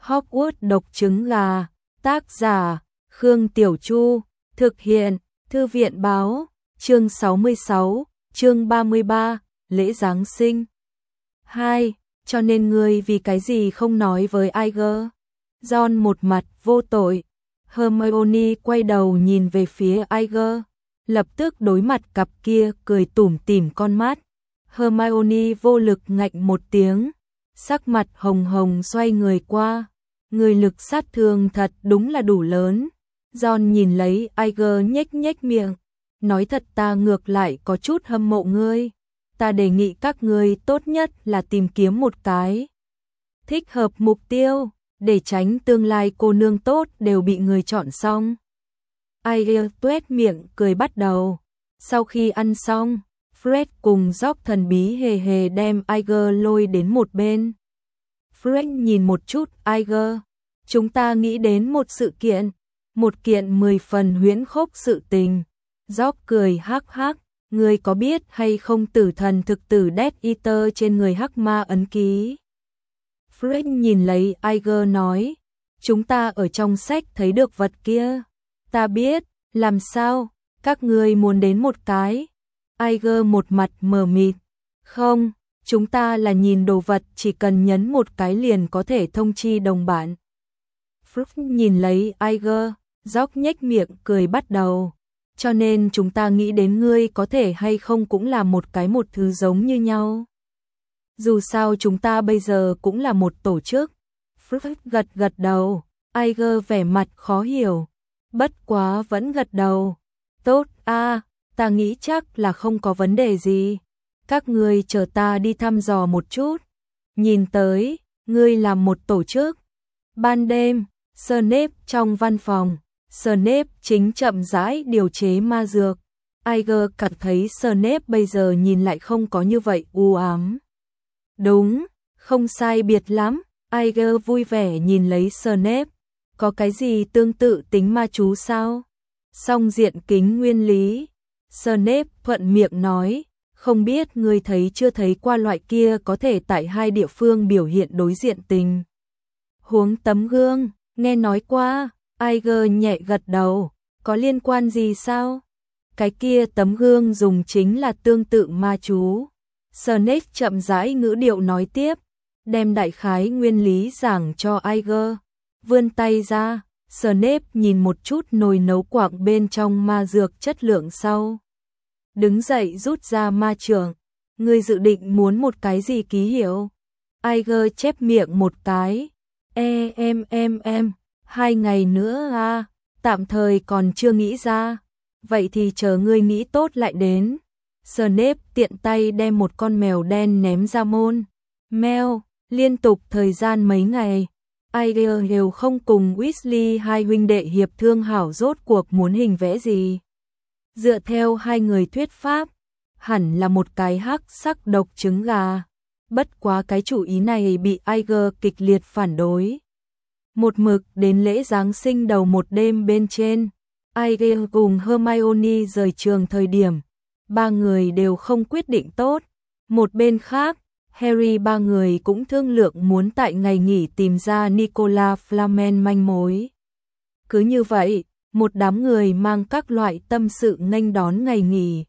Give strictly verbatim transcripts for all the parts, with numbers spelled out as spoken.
Hogwarts độc trứng gà, tác giả, Khương Tiểu Chu, thực hiện, Thư viện báo, chương sáu mươi sáu, chương ba mươi ba, lễ Giáng sinh. hai. Cho nên ngươi vì cái gì không nói với Iger? Ron một mặt vô tội. Hermione quay đầu nhìn về phía Iger, lập tức đối mặt cặp kia cười tủm tỉm con mắt. Hermione vô lực ngạnh một tiếng, sắc mặt hồng hồng xoay người qua. Người lực sát thương thật đúng là đủ lớn. Ron nhìn lấy Iger nhếch nhếch miệng, nói thật ta ngược lại có chút hâm mộ ngươi. Ta đề nghị các ngươi tốt nhất là tìm kiếm một cái thích hợp mục tiêu, để tránh tương lai cô nương tốt đều bị người chọn xong. Iger tuét miệng cười bắt đầu. Sau khi ăn xong, Fred cùng George thần bí hề hề đem Iger lôi đến một bên. Fred nhìn một chút Iger. Chúng ta nghĩ đến một sự kiện, một kiện mười phần huyễn khốc sự tình. George cười hắc hắc. Ngươi có biết hay không tử thần thực tử Death Eater trên người hắc ma ấn ký? Fred nhìn lấy Iger nói, chúng ta ở trong sách thấy được vật kia. Ta biết, làm sao, các ngươi muốn đến một cái? Iger một mặt mờ mịt, không, chúng ta là nhìn đồ vật chỉ cần nhấn một cái liền có thể thông chi đồng bạn. Fred nhìn lấy Iger, George nhếch miệng cười bắt đầu. Cho nên chúng ta nghĩ đến ngươi có thể hay không cũng là một cái một thứ giống như nhau. Dù sao chúng ta bây giờ cũng là một tổ chức. Fred gật gật đầu, Iger vẻ mặt khó hiểu. Bất quá vẫn gật đầu. Tốt a, à, ta nghĩ chắc là không có vấn đề gì. Các ngươi chờ ta đi thăm dò một chút. Nhìn tới, ngươi làm một tổ chức. Ban đêm, Snape trong văn phòng. Snape chính chậm rãi điều chế ma dược. Iger cảm thấy Snape bây giờ nhìn lại không có như vậy u ám. Đúng, không sai biệt lắm. Iger vui vẻ nhìn lấy Snape. Có cái gì tương tự tính ma chú sao? Song diện kính nguyên lý. Snape thuận miệng nói, không biết ngươi thấy chưa thấy qua loại kia có thể tại hai địa phương biểu hiện đối diện tình huống tấm gương, nghe nói qua. Iger nhẹ gật đầu, có liên quan gì sao? Cái kia tấm gương dùng chính là tương tự ma chú. Snape chậm rãi ngữ điệu nói tiếp, đem đại khái nguyên lý giảng cho Iger. Vươn tay ra, Snape nhìn một chút nồi nấu quặng bên trong ma dược chất lượng sau. Đứng dậy rút ra ma trượng. Ngươi dự định muốn một cái gì ký hiệu? Iger chép miệng một cái. E em em em. Hai ngày nữa à, tạm thời còn chưa nghĩ ra. Vậy thì chờ ngươi nghĩ tốt lại đến. Snape tiện tay đem một con mèo đen ném ra môn. Mèo, liên tục thời gian mấy ngày. Iger đều không cùng Weasley hai huynh đệ hiệp thương hảo rốt cuộc muốn hình vẽ gì. Dựa theo hai người thuyết pháp, hẳn là một cái hắc sắc độc trứng gà. Bất quá cái chủ ý này bị Iger kịch liệt phản đối. Một mực đến lễ Giáng sinh đầu một đêm bên trên, Iger cùng Hermione rời trường thời điểm, ba người đều không quyết định tốt. Một bên khác, Harry ba người cũng thương lượng muốn tại ngày nghỉ tìm ra Nicolas Flamel manh mối. Cứ như vậy, một đám người mang các loại tâm sự nghênh đón ngày nghỉ.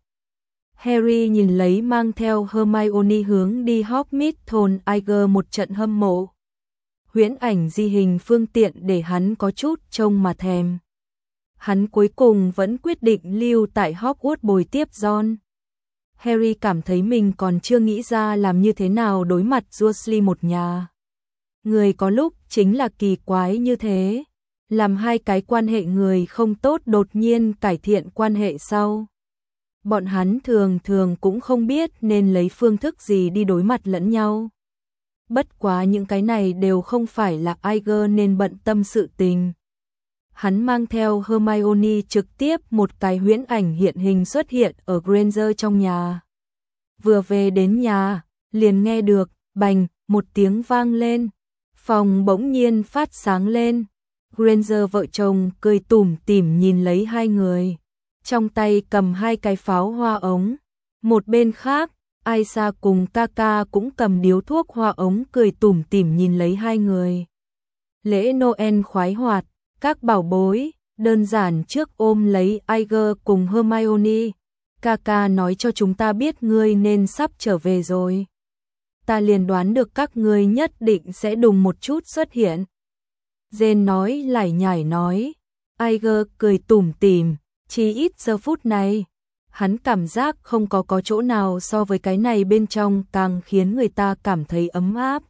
Harry nhìn lấy mang theo Hermione hướng đi Hogsmeade thôn Iger một trận hâm mộ. Huyễn ảnh di hình phương tiện để hắn có chút trông mà thèm. Hắn cuối cùng vẫn quyết định lưu tại Hogwarts bồi tiếp Ron. Harry cảm thấy mình còn chưa nghĩ ra làm như thế nào đối mặt Dursley một nhà. Người có lúc chính là kỳ quái như thế, làm hai cái quan hệ người không tốt đột nhiên cải thiện quan hệ sau. Bọn hắn thường thường cũng không biết nên lấy phương thức gì đi đối mặt lẫn nhau. Bất quá những cái này đều không phải là Iger nên bận tâm sự tình. Hắn mang theo Hermione trực tiếp một cái huyễn ảnh hiện hình xuất hiện ở Granger trong nhà. Vừa về đến nhà, liền nghe được, bành, một tiếng vang lên. Phòng bỗng nhiên phát sáng lên. Granger vợ chồng cười tủm tỉm nhìn lấy hai người. Trong tay cầm hai cái pháo hoa ống. Một bên khác, Aisa cùng Kaka cũng cầm điếu thuốc hoa ống cười tủm tỉm nhìn lấy hai người. Lễ Noel khoái hoạt, các bảo bối, đơn giản trước ôm lấy Iger cùng Hermione. Kaka nói cho chúng ta biết ngươi nên sắp trở về rồi. Ta liền đoán được các ngươi nhất định sẽ đùng một chút xuất hiện. Jen nói lải nhải nói. Iger cười tủm tỉm, chỉ ít giờ phút này. Hắn cảm giác không có có chỗ nào so với cái này bên trong càng khiến người ta cảm thấy ấm áp.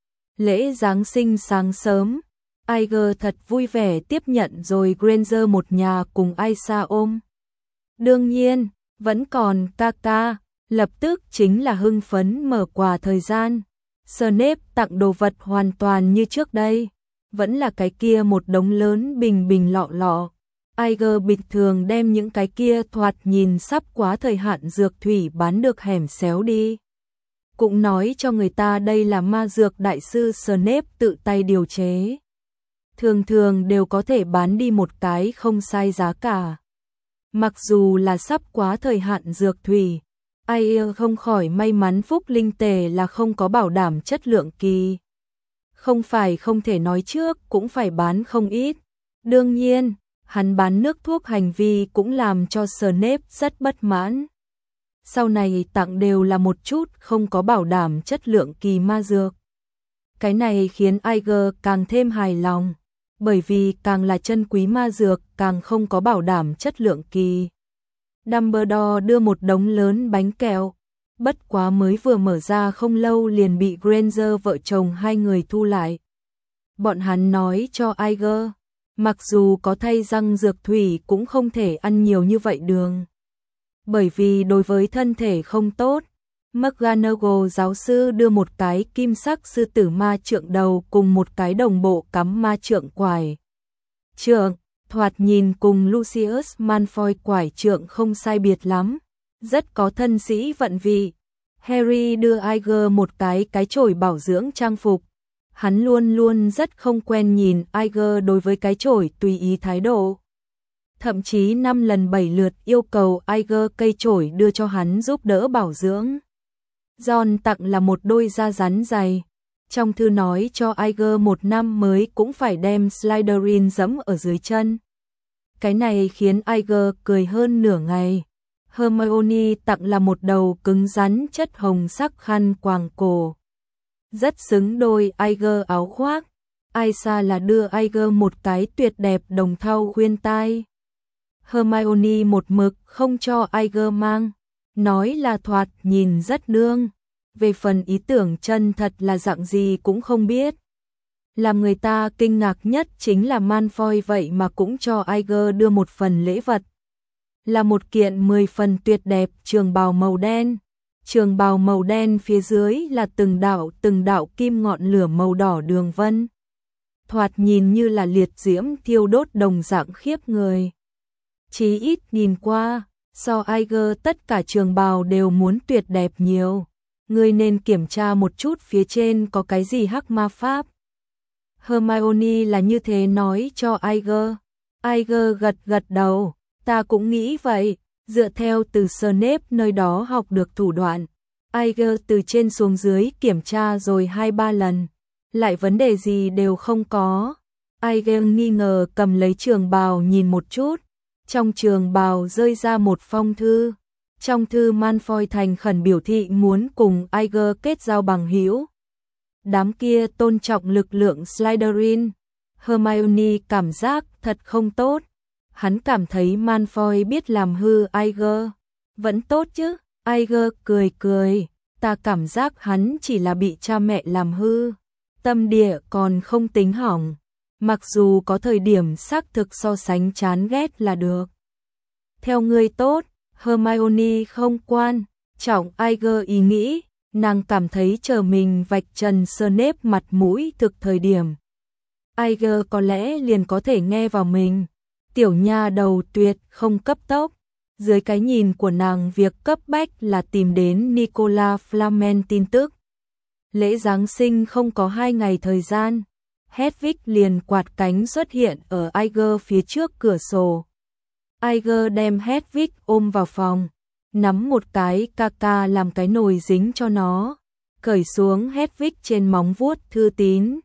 Lễ Giáng sinh sáng sớm, Iger thật vui vẻ tiếp nhận rồi Granger một nhà cùng Aisha ôm. Đương nhiên, vẫn còn Kaka, lập tức chính là hưng phấn mở quà thời gian. Snape tặng đồ vật hoàn toàn như trước đây, vẫn là cái kia một đống lớn bình bình lọ lọ. Iger bình thường đem những cái kia thoạt nhìn sắp quá thời hạn dược thủy bán được hẻm xéo đi. Cũng nói cho người ta đây là ma dược đại sư Snape tự tay điều chế. Thường thường đều có thể bán đi một cái không sai giá cả. Mặc dù là sắp quá thời hạn dược thủy, ai không khỏi may mắn phúc linh tề là không có bảo đảm chất lượng kỳ. Không phải không thể nói trước cũng phải bán không ít. Đương nhiên, hắn bán nước thuốc hành vi cũng làm cho Snape rất bất mãn. Sau này tặng đều là một chút không có bảo đảm chất lượng kỳ ma dược. Cái này khiến Iger càng thêm hài lòng, bởi vì càng là chân quý ma dược càng không có bảo đảm chất lượng kỳ. Dumbledore đưa một đống lớn bánh kẹo, bất quá mới vừa mở ra không lâu liền bị Granger vợ chồng hai người thu lại. Bọn hắn nói cho Iger, mặc dù có thay răng dược thủy cũng không thể ăn nhiều như vậy đường. Bởi vì đối với thân thể không tốt. McGonagall giáo sư đưa một cái kim sắc sư tử ma trượng đầu cùng một cái đồng bộ cắm ma trượng quải trượng, thoạt nhìn cùng Lucius Malfoy quải trượng không sai biệt lắm, rất có thân sĩ vận vị. Harry đưa Iger một cái cái chổi bảo dưỡng trang phục. Hắn luôn luôn rất không quen nhìn Iger đối với cái chổi tùy ý thái độ. Thậm chí năm lần bảy lượt yêu cầu Iger cây chổi đưa cho hắn giúp đỡ bảo dưỡng. John tặng là một đôi da rắn dày. Trong thư nói cho Iger một năm mới cũng phải đem Slytherin dẫm ở dưới chân. Cái này khiến Iger cười hơn nửa ngày. Hermione tặng là một đầu cứng rắn chất hồng sắc khăn quàng cổ. Rất xứng đôi Iger áo khoác. Aisha là đưa Iger một cái tuyệt đẹp đồng thau khuyên tai. Hermione một mực không cho Iger mang, nói là thoạt nhìn rất nương. Về phần ý tưởng chân thật là dạng gì cũng không biết. Làm người ta kinh ngạc nhất chính là Malfoy vậy mà cũng cho Iger đưa một phần lễ vật. Là một kiện mười phần tuyệt đẹp trường bào màu đen. Trường bào màu đen phía dưới là từng đạo từng đạo kim ngọn lửa màu đỏ đường vân. Thoạt nhìn như là liệt diễm thiêu đốt đồng dạng khiếp người. Chí ít nhìn qua, so Iger tất cả trường bào đều muốn tuyệt đẹp nhiều. Ngươi nên kiểm tra một chút phía trên có cái gì hắc ma pháp. Hermione là như thế nói cho Iger. Iger gật gật đầu, ta cũng nghĩ vậy, dựa theo từ Snape nơi đó học được thủ đoạn. Iger từ trên xuống dưới kiểm tra rồi hai ba lần, lại vấn đề gì đều không có. Iger nghi ngờ cầm lấy trường bào nhìn một chút, trong trường bào rơi ra một phong thư. Trong thư Malfoy thành khẩn biểu thị muốn cùng Iger kết giao bằng hữu. Đám kia tôn trọng lực lượng Slytherin. Hermione cảm giác thật không tốt. Hắn cảm thấy Malfoy biết làm hư Iger. Vẫn tốt chứ? Iger cười cười. Ta cảm giác hắn chỉ là bị cha mẹ làm hư. Tâm địa còn không tính hỏng. Mặc dù có thời điểm xác thực so sánh chán ghét là được. Theo ngươi tốt. Hermione không quan trọng Iger ý nghĩ, nàng cảm thấy chờ mình vạch trần Snape mặt mũi thực thời điểm. Iger có lẽ liền có thể nghe vào mình. Tiểu nha đầu tuyệt không cấp tốc. Dưới cái nhìn của nàng việc cấp bách là tìm đến Nicolas Flamel tin tức. Lễ Giáng sinh không có hai ngày thời gian. Hedwig liền quạt cánh xuất hiện ở Iger phía trước cửa sổ. Iger đem Hedwig ôm vào phòng, nắm một cái Kaka làm cái nồi dính cho nó, cởi xuống Hedwig trên móng vuốt thư tín.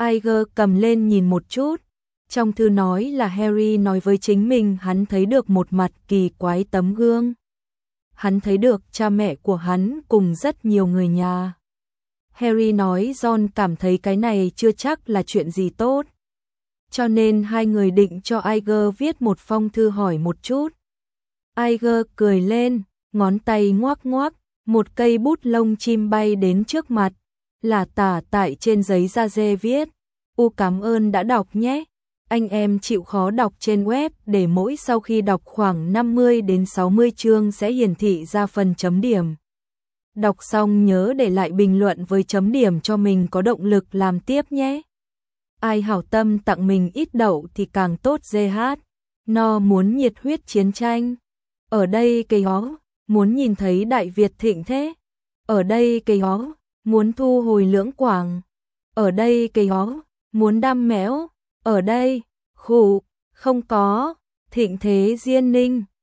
Iger cầm lên nhìn một chút. Trong thư nói là Harry nói với chính mình hắn thấy được một mặt kỳ quái tấm gương. Hắn thấy được cha mẹ của hắn cùng rất nhiều người nhà. Harry nói Ron cảm thấy cái này chưa chắc là chuyện gì tốt. Cho nên hai người định cho Iger viết một phong thư hỏi một chút. Iger cười lên, ngón tay ngoắc ngoắc, một cây bút lông chim bay đến trước mặt, là tả tại trên giấy da dê viết. U cảm ơn đã đọc nhé. Anh em chịu khó đọc trên web để mỗi sau khi đọc khoảng năm mươi đến sáu mươi chương sẽ hiển thị ra phần chấm điểm. Đọc xong nhớ để lại bình luận với chấm điểm cho mình có động lực làm tiếp nhé. Ai hảo tâm tặng mình ít đậu thì càng tốt dê hát. No muốn nhiệt huyết chiến tranh. Ở đây cây ó, muốn nhìn thấy Đại Việt thịnh thế. Ở đây cây ó, muốn thu hồi lưỡng quảng. Ở đây cây ó, muốn đam mẽo. Ở đây, khủ, không có, thịnh thế diên ninh.